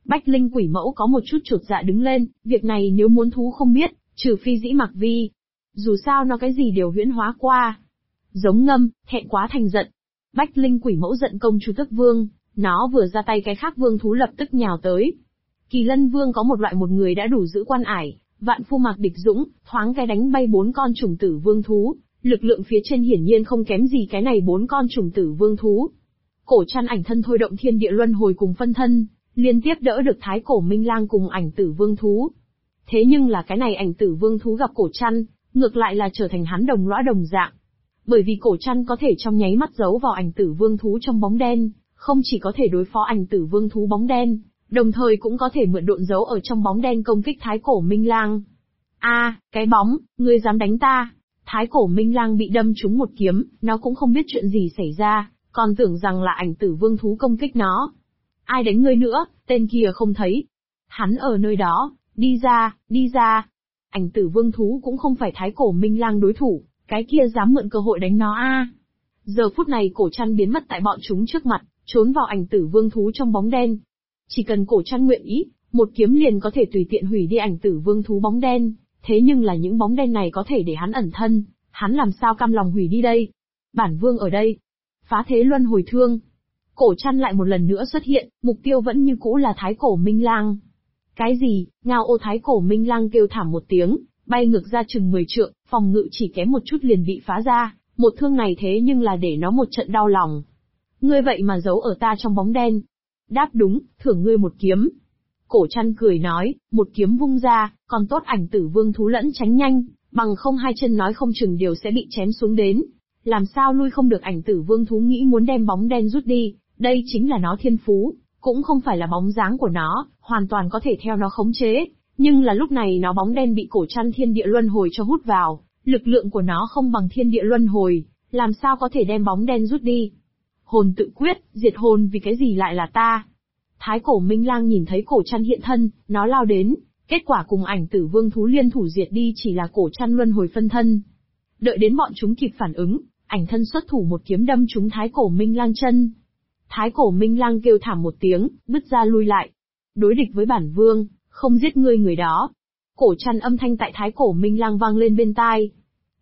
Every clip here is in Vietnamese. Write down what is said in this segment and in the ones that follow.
Bách Linh Quỷ Mẫu có một chút chột dạ đứng lên, việc này nếu muốn thú không biết, trừ phi Dĩ Mạc Vi. Dù sao nó cái gì đều huyễn hóa qua. Giống ngâm, thẹn quá thành giận. Bách Linh Quỷ Mẫu giận công Chu Tức Vương, nó vừa ra tay cái khác vương thú lập tức nhào tới. Kỳ Lân Vương có một người đã đủ giữ quan ải, vạn phu mạc địch dũng, thoáng cái đánh bay 4 con trùng tử vương thú, lực lượng phía trên hiển nhiên không kém gì cái này 4 con trùng tử vương thú. Cổ Trăn ảnh thân thôi động thiên địa luân hồi cùng phân thân, liên tiếp đỡ được Thái Cổ Minh Lang cùng ảnh tử vương thú. Thế nhưng là cái này ảnh tử vương thú gặp Cổ Trăn, ngược lại là trở thành hắn đồng lõa đồng dạng. Bởi vì Cổ Trăn có thể trong nháy mắt giấu vào ảnh tử vương thú trong bóng đen, không chỉ có thể đối phó ảnh tử vương thú bóng đen, đồng thời cũng có thể mượn độn giấu ở trong bóng đen công kích Thái Cổ Minh Lang. Cái bóng, ngươi dám đánh ta? Thái Cổ Minh Lang bị đâm trúng một kiếm, nó cũng không biết chuyện gì xảy ra, còn tưởng rằng là ảnh tử vương thú công kích nó. Ai đánh ngươi nữa, tên kia không thấy. Hắn ở nơi đó, đi ra, đi ra. Ảnh tử vương thú cũng không phải Thái Cổ Minh Lang đối thủ, cái kia dám mượn cơ hội đánh nó Giờ phút này Cổ Trăn biến mất tại bọn chúng trước mặt, trốn vào ảnh tử vương thú trong bóng đen. Chỉ cần Cổ Trăn nguyện ý, một kiếm liền có thể tùy tiện hủy đi ảnh tử vương thú bóng đen, thế nhưng là những bóng đen này có thể để hắn ẩn thân, hắn làm sao cam lòng hủy đi đây? Bản vương ở đây. Phá thế luân hồi thương. Cổ Trăn lại một lần nữa xuất hiện, mục tiêu vẫn như cũ là Thái Cổ Minh Lang. Cái gì? Ngao ô Thái Cổ Minh Lang kêu thảm một tiếng, bay ngược ra chừng 10 trượng, phòng ngự chỉ kém một chút liền bị phá ra, một thương này thế nhưng là để nó một trận đau lòng. Ngươi vậy mà giấu ở ta trong bóng đen. Đáp đúng, thưởng ngươi một kiếm. Cổ Trăn cười nói, một kiếm vung ra, còn tốt ảnh tử vương thú lẫn tránh nhanh, bằng không hai chân nói không chừng đều sẽ bị chém xuống đến. Làm sao lui không được ảnh tử vương thú nghĩ muốn đem bóng đen rút đi, đây chính là nó thiên phú, cũng không phải là bóng dáng của nó, hoàn toàn có thể theo nó khống chế, nhưng là lúc này nó bóng đen bị Cổ Trăn thiên địa luân hồi cho hút vào, lực lượng của nó không bằng thiên địa luân hồi, làm sao có thể đem bóng đen rút đi. Hồn tự quyết, diệt hồn vì cái gì lại là ta? Thái Cổ Minh Lang nhìn thấy Cổ Trăn hiện thân, nó lao đến, kết quả cùng ảnh tử vương thú liên thủ diệt đi chỉ là Cổ Trăn luân hồi phân thân. Đợi đến bọn chúng kịp phản ứng, ảnh thân xuất thủ một kiếm đâm trúng Thái Cổ Minh Lang chân. Thái Cổ Minh Lang kêu thảm một tiếng, bứt ra lui lại. Đối địch với bản vương, không giết ngươi người đó. Cổ Trăn âm thanh tại Thái Cổ Minh Lang vang lên bên tai.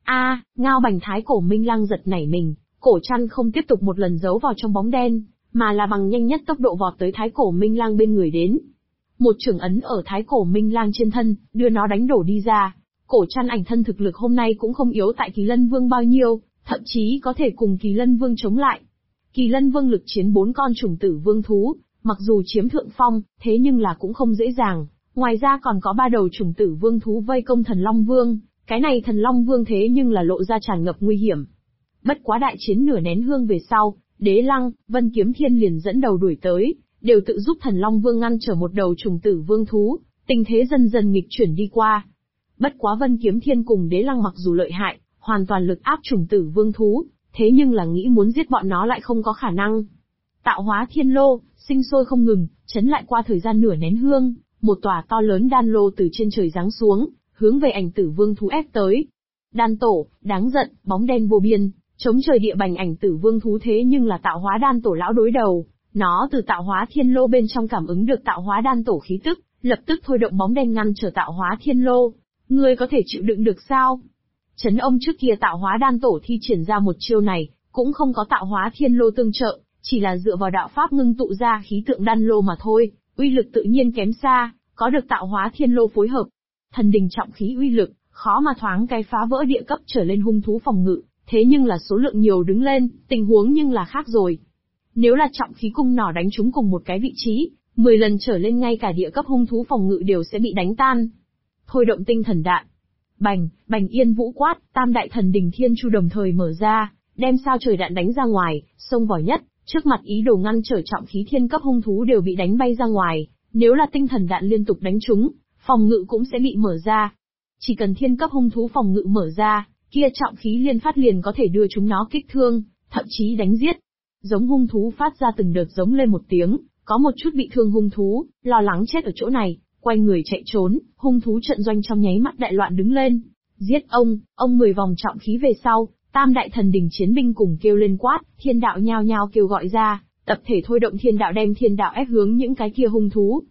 Ngao bành Thái Cổ Minh Lang giật nảy mình, Cổ Trăn không tiếp tục một lần giấu vào trong bóng đen, mà là bằng nhanh nhất tốc độ vọt tới Thái Cổ Minh Lang bên người đến. Một chưởng ấn ở Thái Cổ Minh Lang trên thân, đưa nó đánh đổ đi ra. Cổ Trăn ảnh thân thực lực hôm nay cũng không yếu tại Kỳ Lân Vương bao nhiêu, thậm chí có thể cùng Kỳ Lân Vương chống lại. Kỳ Lân Vương lực chiến 4 con trùng tử vương thú, mặc dù chiếm thượng phong, thế nhưng là cũng không dễ dàng. Ngoài ra còn có 3 đầu trùng tử vương thú vây công Thần Long Vương, cái này Thần Long Vương thế nhưng là lộ ra tràn ngập nguy hiểm. Bất quá đại chiến nửa nén hương về sau, Đế Lăng, Vân Kiếm Thiên liền dẫn đầu đuổi tới, đều tự giúp Thần Long Vương ngăn trở một đầu trùng tử vương thú, tình thế dần dần nghịch chuyển đi qua. Bất quá Vân Kiếm Thiên cùng Đế Lăng mặc dù lợi hại, hoàn toàn lực áp trùng tử vương thú, thế nhưng là nghĩ muốn giết bọn nó lại không có khả năng. Tạo hóa thiên lô, sinh sôi không ngừng, chấn lại qua thời gian nửa nén hương, một tòa to lớn đan lô từ trên trời giáng xuống, hướng về ảnh tử vương thú ép tới. Đan tổ, đáng giận, bóng đen vô biên, chống trời địa bành ảnh tử vương thú thế nhưng là tạo hóa đan tổ lão đối đầu, nó từ tạo hóa thiên lô bên trong cảm ứng được tạo hóa đan tổ khí tức, lập tức thôi động bóng đen ngăn trở tạo hóa thiên lô. Ngươi có thể chịu đựng được sao? Trấn ông trước kia tạo hóa đan tổ thi triển ra một chiêu này, cũng không có tạo hóa thiên lô tương trợ, chỉ là dựa vào đạo pháp ngưng tụ ra khí tượng đan lô mà thôi, uy lực tự nhiên kém xa, có được tạo hóa thiên lô phối hợp. Thần đình trọng khí uy lực, khó mà thoáng cái phá vỡ địa cấp trở lên hung thú phòng ngự, thế nhưng là số lượng nhiều đứng lên, tình huống nhưng là khác rồi. Nếu là trọng khí cung nỏ đánh trúng cùng một cái vị trí, 10 lần trở lên ngay cả địa cấp hung thú phòng ngự đều sẽ bị đánh tan. Thôi động tinh thần đạn. Bành, bành yên vũ quát, tam đại thần đình thiên chu đồng thời mở ra, đem sao trời đạn đánh ra ngoài, xông vào nhất, trước mặt ý đồ ngăn trở trọng khí thiên cấp hung thú đều bị đánh bay ra ngoài, nếu là tinh thần đạn liên tục đánh trúng, phòng ngự cũng sẽ bị mở ra. Chỉ cần thiên cấp hung thú phòng ngự mở ra, kia trọng khí liên phát liền có thể đưa chúng nó kích thương, thậm chí đánh giết. Giống hung thú phát ra từng đợt giống lên một tiếng, có một chút bị thương hung thú, lo lắng chết ở chỗ này, quay người chạy trốn, hung thú trận doanh trong nháy mắt đại loạn đứng lên. Giết ông 10 vòng trọng khí về sau, tam đại thần đình chiến binh cùng kêu lên quát, thiên đạo nhao nhao kêu gọi ra, tập thể thôi động thiên đạo đem thiên đạo ép hướng những cái kia hung thú.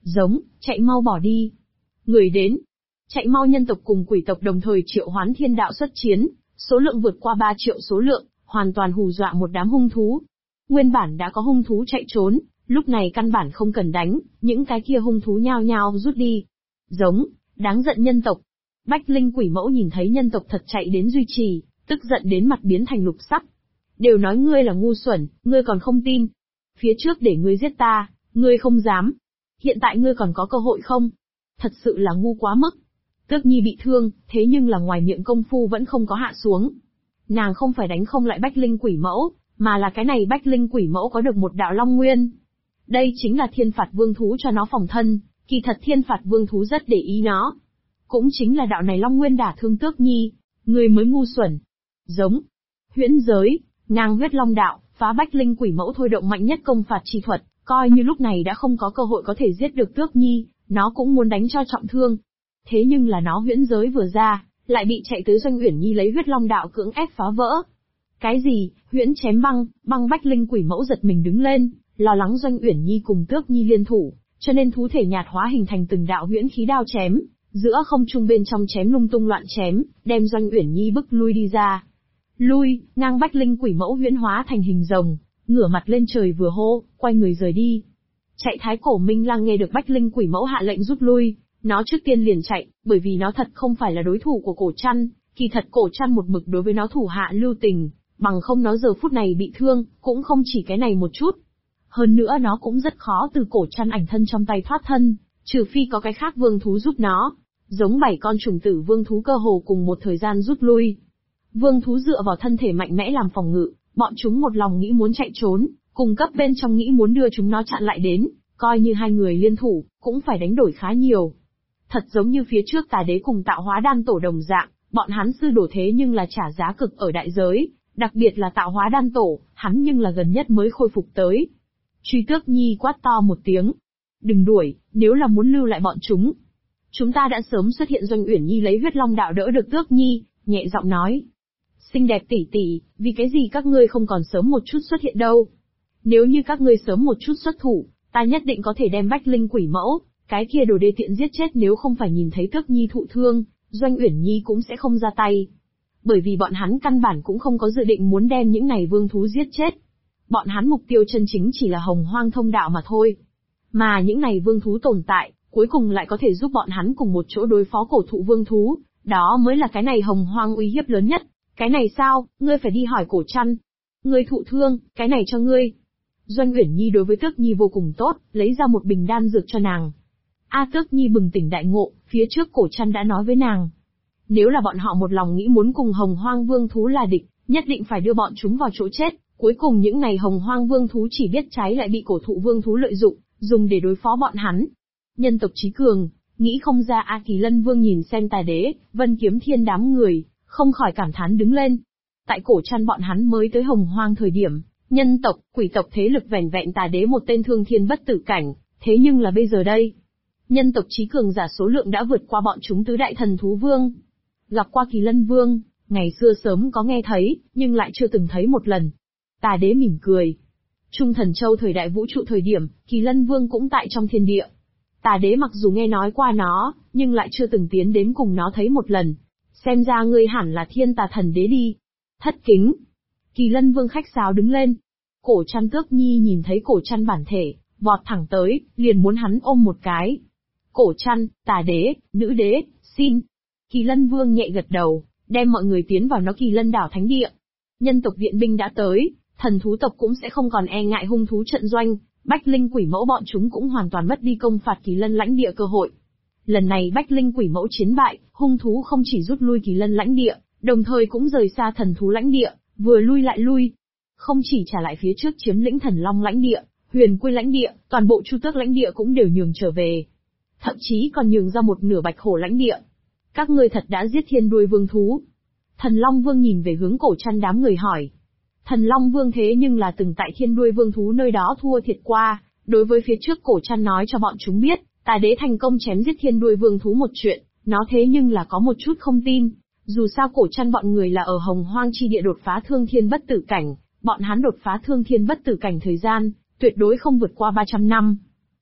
Giống, chạy mau bỏ đi. Người đến. Chạy mau nhân tộc cùng quỷ tộc đồng thời triệu hoán thiên đạo xuất chiến, số lượng vượt qua 3 triệu số lượng, hoàn toàn hù dọa một đám hung thú. Nguyên bản đã có hung thú chạy trốn, lúc này căn bản không cần đánh, những cái kia hung thú nhao nhao rút đi. Giống, đáng giận nhân tộc. Bách Linh Quỷ Mẫu nhìn thấy nhân tộc thật chạy đến duy trì, tức giận đến mặt biến thành lục sắc. Đều nói ngươi là ngu xuẩn, ngươi còn không tin. Phía trước để ngươi giết ta, ngươi không dám. Hiện tại ngươi còn có cơ hội không? Thật sự là ngu quá mức. Tước Nhi bị thương, thế nhưng là ngoài miệng công phu vẫn không có hạ xuống. Nàng không phải đánh không lại Bách Linh Quỷ Mẫu, mà là cái này Bách Linh Quỷ Mẫu có được một đạo Long Nguyên. Đây chính là thiên phạt vương thú cho nó phòng thân, kỳ thật thiên phạt vương thú rất để ý nó. Cũng chính là đạo này Long Nguyên đả thương Tước Nhi, người mới ngu xuẩn. Giống, huyễn giới, ngang huyết long đạo, phá Bách Linh Quỷ Mẫu thôi động mạnh nhất công phạt chi thuật, coi như lúc này đã không có cơ hội có thể giết được Tước Nhi, nó cũng muốn đánh cho trọng thương. Thế nhưng là nó huyễn giới vừa ra, lại bị chạy tới Doanh Uyển Nhi lấy huyết long đạo cưỡng ép phá vỡ. Cái gì, huyễn chém băng, băng Bách Linh Quỷ Mẫu giật mình đứng lên, lo lắng Doanh Uyển Nhi cùng Tước Nhi liên thủ, cho nên thú thể nhạt hóa hình thành từng đạo huyễn khí đao chém, giữa không trung bên trong chém lung tung loạn chém, đem Doanh Uyển Nhi bức lui đi ra. Lui, ngang Bách Linh Quỷ Mẫu huyễn hóa thành hình rồng, ngửa mặt lên trời vừa hô, quay người rời đi. Chạy Thái Cổ Minh Lang nghe được Bách Linh Quỷ Mẫu hạ lệnh rút lui, nó trước tiên liền chạy, bởi vì nó thật không phải là đối thủ của Cổ Trăn, kỳ thật Cổ Trăn một mực đối với nó thủ hạ lưu tình, bằng không nó giờ phút này bị thương, cũng không chỉ cái này một chút. Hơn nữa nó cũng rất khó từ Cổ Trăn ảnh thân trong tay thoát thân, trừ phi có cái khác vương thú giúp nó. Giống 7 con trùng tử vương thú cơ hồ cùng một thời gian rút lui. Vương thú dựa vào thân thể mạnh mẽ làm phòng ngự, bọn chúng một lòng nghĩ muốn chạy trốn, cùng cấp bên trong nghĩ muốn đưa chúng nó chặn lại đến, coi như hai người liên thủ, cũng phải đánh đổi khá nhiều. Thật giống như phía trước Tà Đế cùng Tạo Hóa Đan Tổ đồng dạng, bọn hắn sư đổ thế nhưng là trả giá cực ở đại giới, đặc biệt là Tạo Hóa Đan Tổ, hắn nhưng là gần nhất mới khôi phục tới. Truy Tước Nhi quát to một tiếng. Đừng đuổi, nếu là muốn lưu lại bọn chúng. Chúng ta đã sớm xuất hiện. Doanh Uyển Nhi lấy huyết long đạo đỡ được Tước Nhi, nhẹ giọng nói. Xinh đẹp tỷ tỷ, vì cái gì các ngươi không còn sớm một chút xuất hiện đâu? Nếu như các ngươi sớm một chút xuất thủ, ta nhất định có thể đem Bách Linh Quỷ Mẫu, cái kia đồ đê tiện giết chết. Nếu không phải nhìn thấy Tước Nhi thụ thương, Doanh Uyển Nhi cũng sẽ không ra tay. Bởi vì bọn hắn căn bản cũng không có dự định muốn đem những này vương thú giết chết. Bọn hắn mục tiêu chân chính chỉ là Hồng Hoang thông đạo mà thôi. Mà những này vương thú tồn tại, cuối cùng lại có thể giúp bọn hắn cùng một chỗ đối phó cổ thụ vương thú, đó mới là cái này Hồng Hoang uy hiếp lớn nhất. Cái này sao, ngươi phải đi hỏi Cổ Trăn. Ngươi thụ thương, cái này cho ngươi. Doanh Uyển Nhi đối với Tước Nhi vô cùng tốt, lấy ra một bình đan dược cho nàng. Tước Nhi bừng tỉnh đại ngộ, phía trước Cổ Trăn đã nói với nàng. Nếu là bọn họ một lòng nghĩ muốn cùng Hồng Hoang vương thú là địch, nhất định phải đưa bọn chúng vào chỗ chết. Cuối cùng những này Hồng Hoang vương thú chỉ biết trái lại bị cổ thụ vương thú lợi dụng, dùng để đối phó bọn hắn. Nhân tộc trí cường, nghĩ không ra Kỳ Lân Vương nhìn xem Tà Đế, Vân Kiếm Thiên đám người, không khỏi cảm thán đứng lên. Tại Cổ Trăn bọn hắn mới tới Hồng Hoang thời điểm, nhân tộc, quỷ tộc thế lực vẻn vẹn Tà Đế một tên thương thiên bất tử cảnh, thế nhưng là bây giờ đây. Nhân tộc trí cường giả số lượng đã vượt qua bọn chúng tứ đại thần thú vương. Gặp qua Kỳ Lân Vương, ngày xưa sớm có nghe thấy, nhưng lại chưa từng thấy một lần. Tà Đế mỉm cười. Trung Thần Châu thời đại vũ trụ thời điểm, Kỳ Lân Vương cũng tại trong thiên địa. Tà Đế mặc dù nghe nói qua nó, nhưng lại chưa từng tiến đến cùng nó thấy một lần. Xem ra ngươi hẳn là Thiên Tà Thần Đế đi. Thất kính. Kỳ Lân Vương khách sáo đứng lên. Cổ Trăn Tước Nhi nhìn thấy Cổ Trăn bản thể, vọt thẳng tới, liền muốn hắn ôm một cái. Cổ Trăn, Tà Đế, Nữ Đế, xin. Kỳ Lân Vương nhẹ gật đầu, đem mọi người tiến vào nó Kỳ Lân đảo thánh địa. Nhân tộc viện binh đã tới, thần thú tộc cũng sẽ không còn e ngại hung thú trận doanh, Bách Linh Quỷ Mẫu bọn chúng cũng hoàn toàn mất đi công phạt Kỳ Lân lãnh địa cơ hội. Lần này Bách Linh Quỷ Mẫu chiến bại, hung thú không chỉ rút lui Kỳ Lân lãnh địa, đồng thời cũng rời xa thần thú lãnh địa, vừa lui lại lui. Không chỉ trả lại phía trước chiếm lĩnh Thần Long lãnh địa, Huyền Quy lãnh địa, toàn bộ Chu Tước lãnh địa cũng đều nhường trở về. Thậm chí còn nhường ra một nửa Bạch Hổ lãnh địa. Các ngươi thật đã giết thiên đuôi vương thú. Thần Long Vương nhìn về hướng Cổ Trăn đám người hỏi. Thần Long Vương thế nhưng là từng tại thiên đuôi vương thú nơi đó thua thiệt qua, đối với phía trước Cổ Trăn nói cho bọn chúng biết, Tà Đế thành công chém giết thiên đuôi vương thú một chuyện, nó thế nhưng là có một chút không tin. Dù sao Cổ Trăn bọn người là ở Hồng Hoang chi địa đột phá thương thiên bất tử cảnh, bọn hắn đột phá thương thiên bất tử cảnh thời gian, tuyệt đối không vượt qua 300 năm.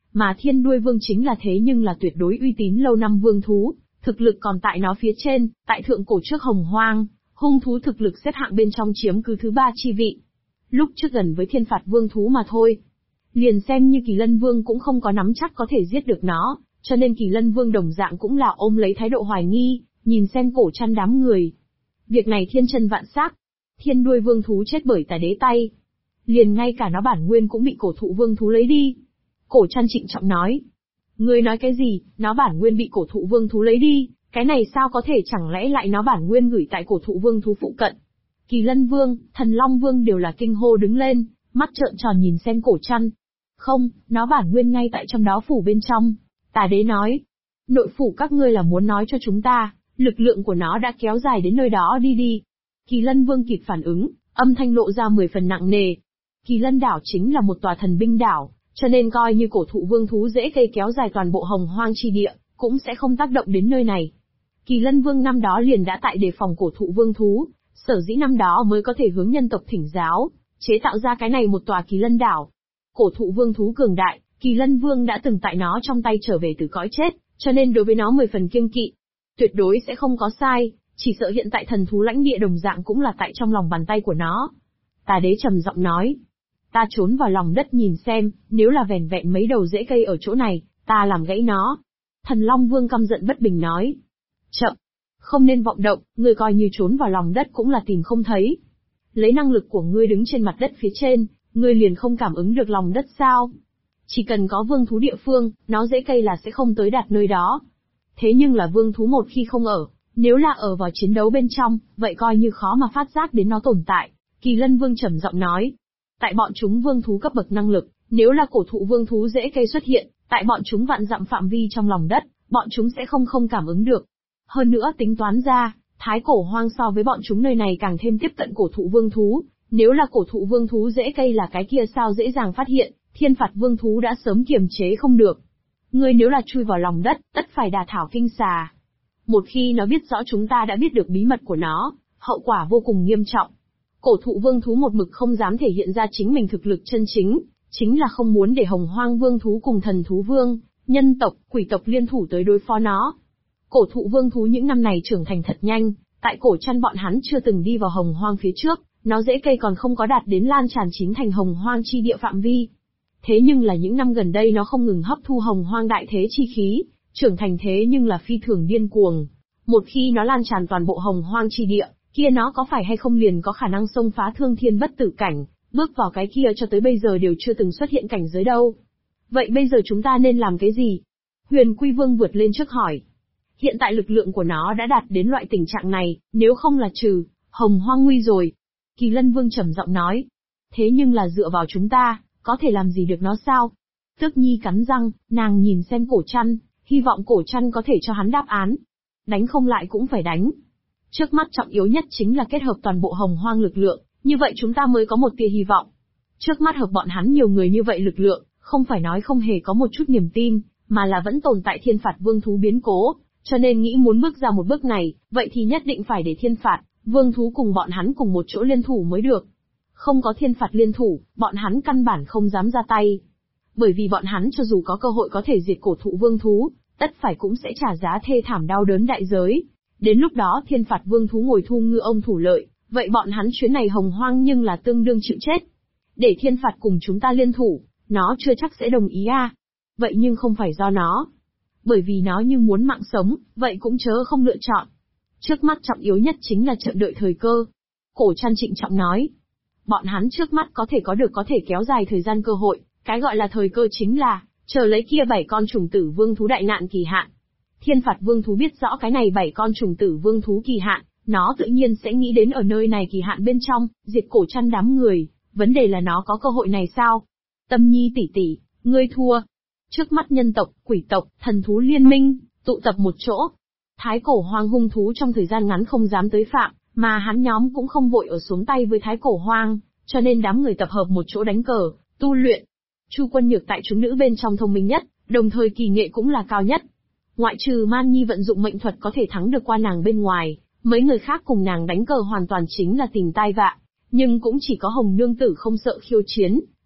Mà Thiên Đuôi Vương chính là thế nhưng là tuyệt đối uy tín lâu năm vương thú, thực lực còn tại nó phía trên, tại thượng cổ trước Hồng Hoang, hung thú thực lực xếp hạng bên trong chiếm cứ thứ 3 chi vị. Lúc trước gần với Thiên Phạt Vương thú mà thôi. Liền xem như Kỳ Lân Vương cũng không có nắm chắc có thể giết được nó, cho nên Kỳ Lân Vương đồng dạng cũng là ôm lấy thái độ hoài nghi, nhìn xem Cổ Trăn đám người. Việc này thiên chân vạn xác, Thiên Đuôi Vương thú chết bởi Tà Đế tay. Liền ngay cả nó bản nguyên cũng bị Cổ Thụ Vương thú lấy đi. Cổ Trăn trịnh trọng nói. Ngươi nói cái gì, nó bản nguyên bị Cổ Thụ Vương thú lấy đi, cái này sao có thể, chẳng lẽ lại nó bản nguyên gửi tại Cổ Thụ Vương thú phụ cận. Kỳ Lân Vương, Thần Long Vương đều là kinh hô đứng lên, mắt trợn tròn nhìn xem Cổ Trăn. Không, nó bản nguyên ngay tại trong đó phủ bên trong. Tà Đế nói. Nội phủ các ngươi là muốn nói cho chúng ta, lực lượng của nó đã kéo dài đến nơi đó đi. Kỳ Lân Vương kịp phản ứng, âm thanh lộ ra 10 phần nặng nề. Kỳ Lân đảo chính là một tòa thần binh đảo, cho nên coi như Cổ Thụ Vương thú dễ cây kéo dài toàn bộ Hồng Hoang chi địa, cũng sẽ không tác động đến nơi này. Kỳ Lân Vương năm đó liền đã tại đề phòng Cổ Thụ Vương thú, sở dĩ năm đó mới có thể hướng nhân tộc thỉnh giáo, chế tạo ra cái này một tòa Kỳ Lân đảo. Cổ Thụ Vương thú cường đại, Kỳ Lân Vương đã từng tại nó trong tay trở về từ cõi chết, cho nên đối với nó 10 phần kiêng kỵ. Tuyệt đối sẽ không có sai, chỉ sợ hiện tại thần thú lãnh địa đồng dạng cũng là tại trong lòng bàn tay của nó. Tà Đế trầm giọng nói. Ta trốn vào lòng đất nhìn xem, nếu là vẻn vẹn mấy đầu rễ cây ở chỗ này, ta làm gãy nó. Thần Long Vương căm giận bất bình nói. Chậm, không nên vọng động, ngươi coi như trốn vào lòng đất cũng là tìm không thấy. Lấy năng lực của ngươi đứng trên mặt đất phía trên, ngươi liền không cảm ứng được lòng đất sao? Chỉ cần có vương thú địa phương, nó rễ cây là sẽ không tới đạt nơi đó. Thế nhưng là vương thú một khi không ở, nếu là ở vào chiến đấu bên trong, vậy coi như khó mà phát giác đến nó tồn tại. Kỳ Lân Vương trầm giọng nói. Tại bọn chúng vương thú cấp bậc năng lực, nếu là Cổ Thụ Vương thú rễ cây xuất hiện, tại bọn chúng vạn dặm phạm vi trong lòng đất, bọn chúng sẽ không cảm ứng được. Hơn nữa tính toán ra, Thái Cổ Hoang so với bọn chúng nơi này càng thêm tiếp cận Cổ Thụ Vương thú, nếu là Cổ Thụ Vương thú rễ cây là cái kia sao dễ dàng phát hiện, Thiên Phạt Vương thú đã sớm kiềm chế không được. Ngươi nếu là chui vào lòng đất, tất phải đả thảo kinh xà. Một khi nó biết rõ chúng ta đã biết được bí mật của nó, hậu quả vô cùng nghiêm trọng. Cổ Thụ Vương thú một mực không dám thể hiện ra chính mình thực lực chân chính là không muốn để Hồng Hoang Vương thú cùng Thần Thú Vương, nhân tộc, quỷ tộc liên thủ tới đối phó nó. Cổ Thụ Vương thú những năm này trưởng thành thật nhanh, tại Cổ Trăn bọn hắn chưa từng đi vào Hồng Hoang phía trước, nó rễ cây còn không có đạt đến lan tràn chính thành Hồng Hoang chi địa phạm vi. Thế nhưng là những năm gần đây nó không ngừng hấp thu Hồng Hoang đại thế chi khí, trưởng thành thế nhưng là phi thường điên cuồng. Một khi nó lan tràn toàn bộ Hồng Hoang chi địa, kia nó có phải hay không liền có khả năng xông phá thương thiên bất tử cảnh, bước vào cái kia cho tới bây giờ đều chưa từng xuất hiện cảnh giới đâu. Vậy bây giờ chúng ta nên làm cái gì? Huyền Quy Vương vượt lên trước hỏi. Hiện tại lực lượng của nó đã đạt đến loại tình trạng này, nếu không là trừ Hồng Hoang nguy rồi. Kỳ Lân Vương trầm giọng nói. Thế nhưng là dựa vào chúng ta, có thể làm gì được nó sao? Tước Nhi cắn răng, nàng nhìn xem Cổ Trăn, hy vọng Cổ Trăn có thể cho hắn đáp án. Đánh không lại cũng phải đánh. Trước mắt trọng yếu nhất chính là kết hợp toàn bộ Hồng Hoang lực lượng, như vậy chúng ta mới có một tia hy vọng. Trước mắt hợp bọn hắn nhiều người như vậy lực lượng, không phải nói không hề có một chút niềm tin, mà là vẫn tồn tại Thiên Phạt Vương thú biến cố, cho nên nghĩ muốn bước ra một bước này, vậy thì nhất định phải để Thiên Phạt Vương thú cùng bọn hắn cùng một chỗ liên thủ mới được. Không có Thiên Phạt liên thủ, bọn hắn căn bản không dám ra tay. Bởi vì bọn hắn cho dù có cơ hội có thể diệt Cổ Thụ Vương thú, tất phải cũng sẽ trả giá thê thảm đau đớn đại giới. Đến lúc đó Thiên Phạt Vương thú ngồi thu ngư ông thủ lợi, vậy bọn hắn chuyến này Hồng Hoang nhưng là tương đương chịu chết. Để Thiên Phạt cùng chúng ta liên thủ, nó chưa chắc sẽ đồng ý à. Vậy nhưng không phải do nó. Bởi vì nó như muốn mạng sống, vậy cũng chớ không lựa chọn. Trước mắt trọng yếu nhất chính là chờ đợi thời cơ. Cổ Trăn trịnh trọng nói. Bọn hắn trước mắt có thể có thể kéo dài thời gian cơ hội, cái gọi là thời cơ chính là, chờ lấy kia 7 con trùng tử vương thú đại nạn kỳ hạn. Thiên Phạt Vương thú biết rõ cái này 7 con trùng tử vương thú kỳ hạn, nó tự nhiên sẽ nghĩ đến ở nơi này kỳ hạn bên trong, diệt Cổ Trăn đám người, vấn đề là nó có cơ hội này sao? Tâm Nhi tỷ tỷ, ngươi thua. Trước mắt nhân tộc, quỷ tộc, thần thú liên minh, tụ tập một chỗ. Thái Cổ Hoang hung thú trong thời gian ngắn không dám tới phạm, mà hắn nhóm cũng không vội ở xuống tay với Thái Cổ Hoang, cho nên đám người tập hợp một chỗ đánh cờ, tu luyện. Chu Quân Nhược tại chúng nữ bên trong thông minh nhất, đồng thời kỳ nghệ cũng là cao nhất. Ngoại trừ Man Nhi vận dụng mệnh thuật có thể thắng được qua nàng bên ngoài, mấy người khác cùng nàng đánh cờ hoàn toàn chính là tình tai vạ, nhưng cũng chỉ có Hồng Nương Tử không sợ khiêu chiến,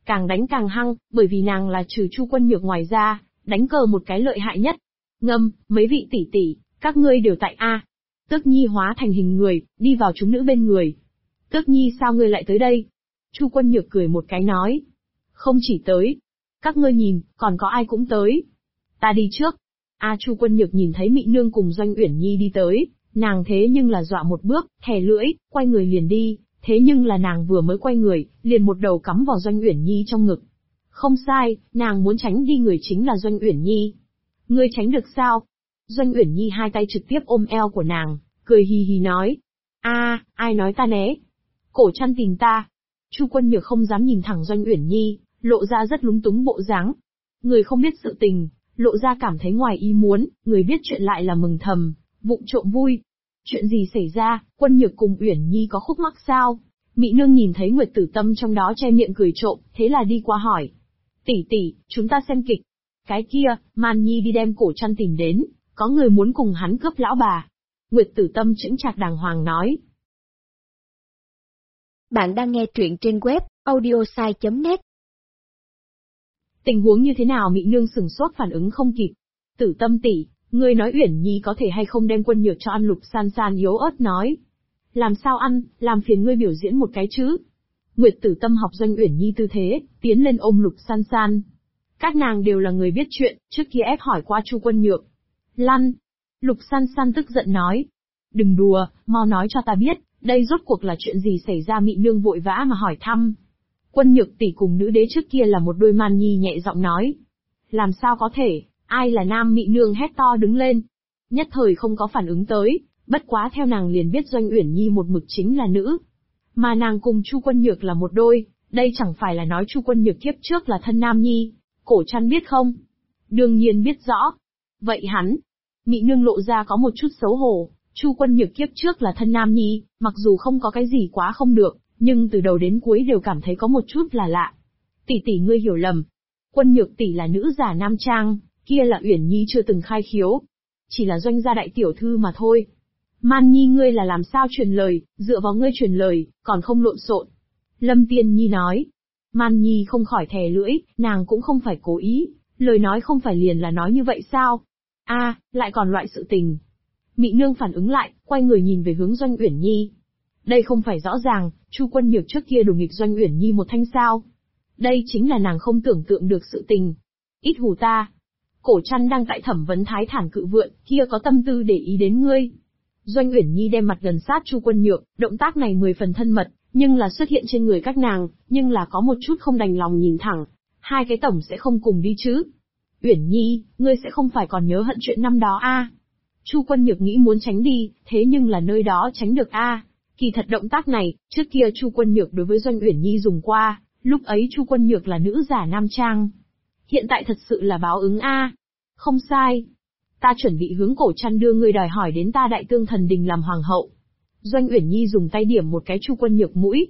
càng đánh càng hăng, bởi vì nàng là trừ Chu Quân Nhược ngoài ra, đánh cờ một cái lợi hại nhất. Ngâm, mấy vị tỷ tỷ, các ngươi đều tại A. Tước Nhi hóa thành hình người, đi vào chúng nữ bên người. Tước Nhi sao ngươi lại tới đây? Chu Quân Nhược cười một cái nói. Không chỉ tới. Các ngươi nhìn, còn có ai cũng tới. Ta đi trước. Chu Quân Nhược nhìn thấy Mị Nương cùng Doanh Uyển Nhi đi tới, nàng thế nhưng là dọa một bước, thè lưỡi, quay người liền đi, thế nhưng là nàng vừa mới quay người, liền một đầu cắm vào Doanh Uyển Nhi trong ngực. Không sai, nàng muốn tránh đi người chính là Doanh Uyển Nhi. Ngươi tránh được sao? Doanh Uyển Nhi hai tay trực tiếp ôm eo của nàng, cười hì hì nói. Ai nói ta né? Cổ Trăn tìm ta. Chu Quân Nhược không dám nhìn thẳng Doanh Uyển Nhi, lộ ra rất lúng túng bộ dáng. Người không biết sự tình, lộ ra cảm thấy ngoài ý muốn, người biết chuyện lại là mừng thầm, vụng trộm vui. Chuyện gì xảy ra, Quân Nhược cùng Uyển Nhi có khúc mắc sao? Mị Nương nhìn thấy Nguyệt Tử Tâm trong đó che miệng cười trộm, thế là đi qua hỏi. Tỷ tỷ, chúng ta xem kịch. Cái kia, Man Nhi đi đem Cổ Trăn tìm đến, có người muốn cùng hắn cướp lão bà. Nguyệt Tử Tâm chững chạc đàng hoàng nói. Bạn đang nghe truyện trên web audiosai.net. Tình huống như thế nào? Mị Nương sửng sốt phản ứng không kịp. Tử Tâm tỷ, ngươi nói Uyển Nhi có thể hay không đem Quân Nhược cho ăn? Lục San San yếu ớt nói. Làm sao ăn, làm phiền ngươi biểu diễn một cái chứ. Nguyệt Tử Tâm học Doanh Uyển Nhi tư thế, tiến lên ôm Lục San San. Các nàng đều là người biết chuyện, trước kia ép hỏi qua Chu Quân Nhược. Lăn! Lục San San tức giận nói. Đừng đùa, mau nói cho ta biết, đây rốt cuộc là chuyện gì xảy ra? Mị Nương vội vã mà hỏi thăm. Quân Nhược tỷ cùng nữ đế trước kia là một đôi. Man Nhi nhẹ giọng nói. Làm sao có thể, ai là nam? Mị Nương hét to đứng lên. Nhất thời không có phản ứng tới, bất quá theo nàng liền biết Doanh Uyển Nhi một mực chính là nữ. Mà nàng cùng Chu Quân Nhược là một đôi, đây chẳng phải là nói Chu Quân Nhược kiếp trước là thân nam nhi. Cổ Trăn biết không? Đương nhiên biết rõ. Vậy hắn? Mị Nương lộ ra có một chút xấu hổ. Chu Quân Nhược kiếp trước là thân nam nhi, mặc dù không có cái gì quá không được, nhưng từ đầu đến cuối đều cảm thấy có một chút là lạ. Tỷ tỷ ngươi hiểu lầm. Quân Nhược tỷ là nữ giả nam trang, kia là Uyển Nhi chưa từng khai khiếu. Chỉ là Doanh gia đại tiểu thư mà thôi. Man Nhi ngươi là làm sao truyền lời, dựa vào ngươi truyền lời, còn không lộn xộn. Lâm Tiên Nhi nói. Man Nhi không khỏi thè lưỡi, nàng cũng không phải cố ý, lời nói không phải liền là nói như vậy sao? Lại còn loại sự tình. Mị Nương phản ứng lại, quay người nhìn về hướng Doanh Uyển Nhi. Đây không phải rõ ràng, Chu Quân Nhược trước kia đùa nghịch Doanh Uyển Nhi một thanh sao? Đây chính là nàng không tưởng tượng được sự tình. Ít hù ta. Cổ Trăn đang tại thẩm vấn Thái Thản Cự Vượn, kia có tâm tư để ý đến ngươi. Doanh Uyển Nhi đem mặt gần sát Chu Quân Nhược, động tác này 10 phần thân mật, nhưng là xuất hiện trên người các nàng, nhưng là có một chút không đành lòng nhìn thẳng. Hai cái tổng sẽ không cùng đi chứ? Uyển Nhi, ngươi sẽ không phải còn nhớ hận chuyện năm đó a? Chu Quân Nhược nghĩ muốn tránh đi, thế nhưng là nơi đó tránh được a? Kỳ thật động tác này, trước kia Chu Quân Nhược đối với Doanh Uyển Nhi dùng qua, lúc ấy Chu Quân Nhược là nữ giả nam trang. Hiện tại thật sự là báo ứng a. Không sai. Ta chuẩn bị hướng Cổ Trăn đưa ngươi đòi hỏi đến ta Đại Tương Thần Đình làm hoàng hậu. Doanh Uyển Nhi dùng tay điểm một cái Chu Quân Nhược mũi.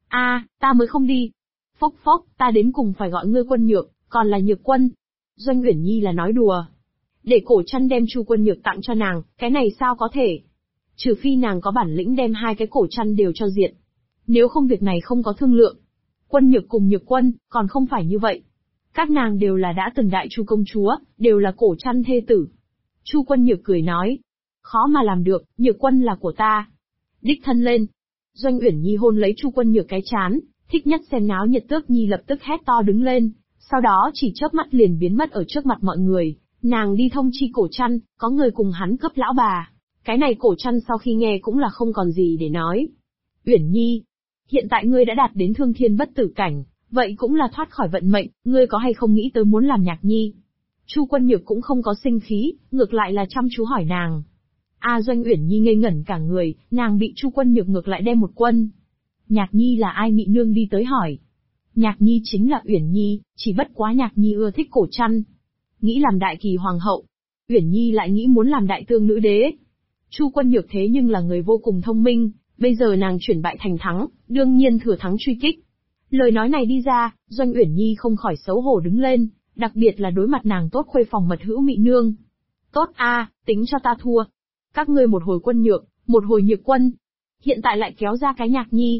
Ta mới không đi. Phốc phốc, ta đến cùng phải gọi ngươi Quân Nhược, còn là Nhược Quân. Doanh Uyển Nhi là nói đùa. Để Cổ Trăn đem Chu Quân Nhược tặng cho nàng, cái này sao có thể? Trừ phi nàng có bản lĩnh đem hai cái Cổ Trăn đều cho diệt. Nếu không việc này không có thương lượng. Quân Nhược cùng Nhược Quân, còn không phải như vậy. Các nàng đều là đã từng đại Chu công chúa, đều là Cổ Trăn thê tử. Chu Quân Nhược cười nói. Khó mà làm được, Nhược Quân là của ta. Đích thân lên. Doanh Uyển Nhi hôn lấy Chu Quân Nhược cái chán, thích nhất xem náo nhiệt Tước Nhi lập tức hét to đứng lên, sau đó chỉ chớp mắt liền biến mất ở trước mặt mọi người. Nàng đi thông chi Cổ Trăn, có người cùng hắn cướp lão bà. Cái này Cổ Trăn sau khi nghe cũng là không còn gì để nói. Uyển Nhi, hiện tại ngươi đã đạt đến thương thiên bất tử cảnh, vậy cũng là thoát khỏi vận mệnh, ngươi có hay không nghĩ tới muốn làm Nhạc Nhi? Chu Quân Nhược cũng không có sinh khí, ngược lại là chăm chú hỏi nàng. Doanh Uyển Nhi ngây ngẩn cả người, nàng bị Chu Quân Nhược ngược lại đem một quân. Nhạc Nhi là ai? Mị Nương đi tới hỏi. Nhạc Nhi chính là Uyển Nhi, chỉ bất quá Nhạc Nhi ưa thích Cổ Trăn, nghĩ làm đại kỳ hoàng hậu. Uyển Nhi lại nghĩ muốn làm đại tương nữ đế. Chu Quân Nhược thế nhưng là người vô cùng thông minh, bây giờ nàng chuyển bại thành thắng, đương nhiên thừa thắng truy kích. Lời nói này đi ra, Doanh Uyển Nhi không khỏi xấu hổ đứng lên, đặc biệt là đối mặt nàng tốt khuê phòng mật hữu Mị Nương. Tốt tính cho ta thua. Các ngươi một hồi Quân Nhược, một hồi Nhược Quân. Hiện tại lại kéo ra cái Nhạc Nhi.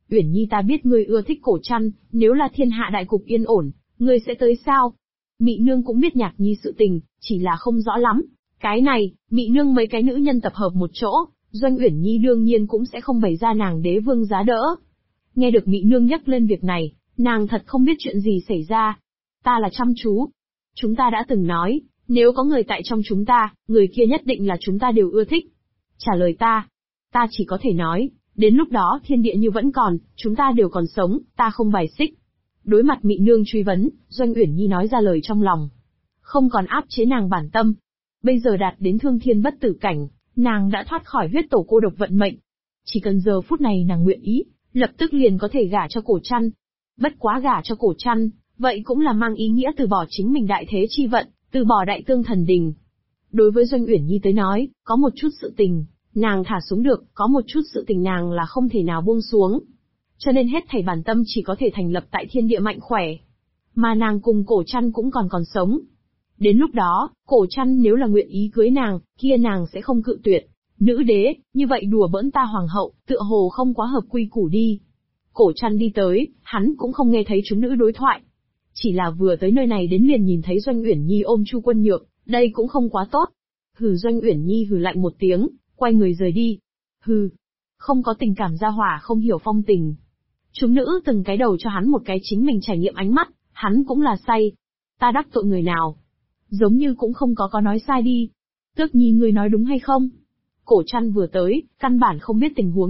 Uyển Nhi ta biết ngươi ưa thích Cổ Trăn, nếu là thiên hạ đại cục yên ổn, ngươi sẽ tới sao? Mị nương cũng biết Nhạc Nhi sự tình, chỉ là không rõ lắm. Cái này, Mị nương mấy cái nữ nhân tập hợp một chỗ, Doanh Uyển Nhi đương nhiên cũng sẽ không bày ra nàng đế vương giá đỡ. Nghe được Mị nương nhắc lên việc này, nàng thật không biết chuyện gì xảy ra. Ta là chăm chú. Chúng ta đã từng nói, nếu có người tại trong chúng ta, người kia nhất định là chúng ta đều ưa thích. Trả lời ta chỉ có thể nói, đến lúc đó thiên địa như vẫn còn, chúng ta đều còn sống, ta không bài xích. Đối mặt Mị nương truy vấn, Doanh Uyển Nhi nói ra lời trong lòng. Không còn áp chế nàng bản tâm. Bây giờ đạt đến thương thiên bất tử cảnh, nàng đã thoát khỏi huyết tổ cô độc vận mệnh. Chỉ cần giờ phút này nàng nguyện ý, lập tức liền có thể gả cho Cổ Trăn. Bất quá gả cho Cổ Trăn, vậy cũng là mang ý nghĩa từ bỏ chính mình đại thế chi vận, từ bỏ đại tương thần đình. Đối với Doanh Uyển Nhi tới nói, có một chút sự tình, nàng thả xuống được, có một chút sự tình nàng là không thể nào buông xuống. Cho nên hết thảy bản tâm chỉ có thể thành lập tại thiên địa mạnh khỏe. Mà nàng cùng Cổ Trăn cũng còn sống. Đến lúc đó, Cổ Trăn nếu là nguyện ý cưới nàng, kia nàng sẽ không cự tuyệt. Nữ đế, như vậy đùa bỡn ta hoàng hậu, tựa hồ không quá hợp quy củ đi. Cổ Trăn đi tới, hắn cũng không nghe thấy chúng nữ đối thoại. Chỉ là vừa tới nơi này đến liền nhìn thấy Doanh Uyển Nhi ôm Chu Quân Nhược, đây cũng không quá tốt. Hừ, Doanh Uyển Nhi hừ lạnh một tiếng, quay người rời đi. Hừ, không có tình cảm gia hỏa không hiểu phong tình. Chúng nữ từng cái đầu cho hắn một cái chính mình trải nghiệm ánh mắt, hắn cũng là say. Ta đắc tội người nào? Giống như cũng không có nói sai đi. Tước Nhi ngươi nói đúng hay không? Cổ Trăn vừa tới, căn bản không biết tình huống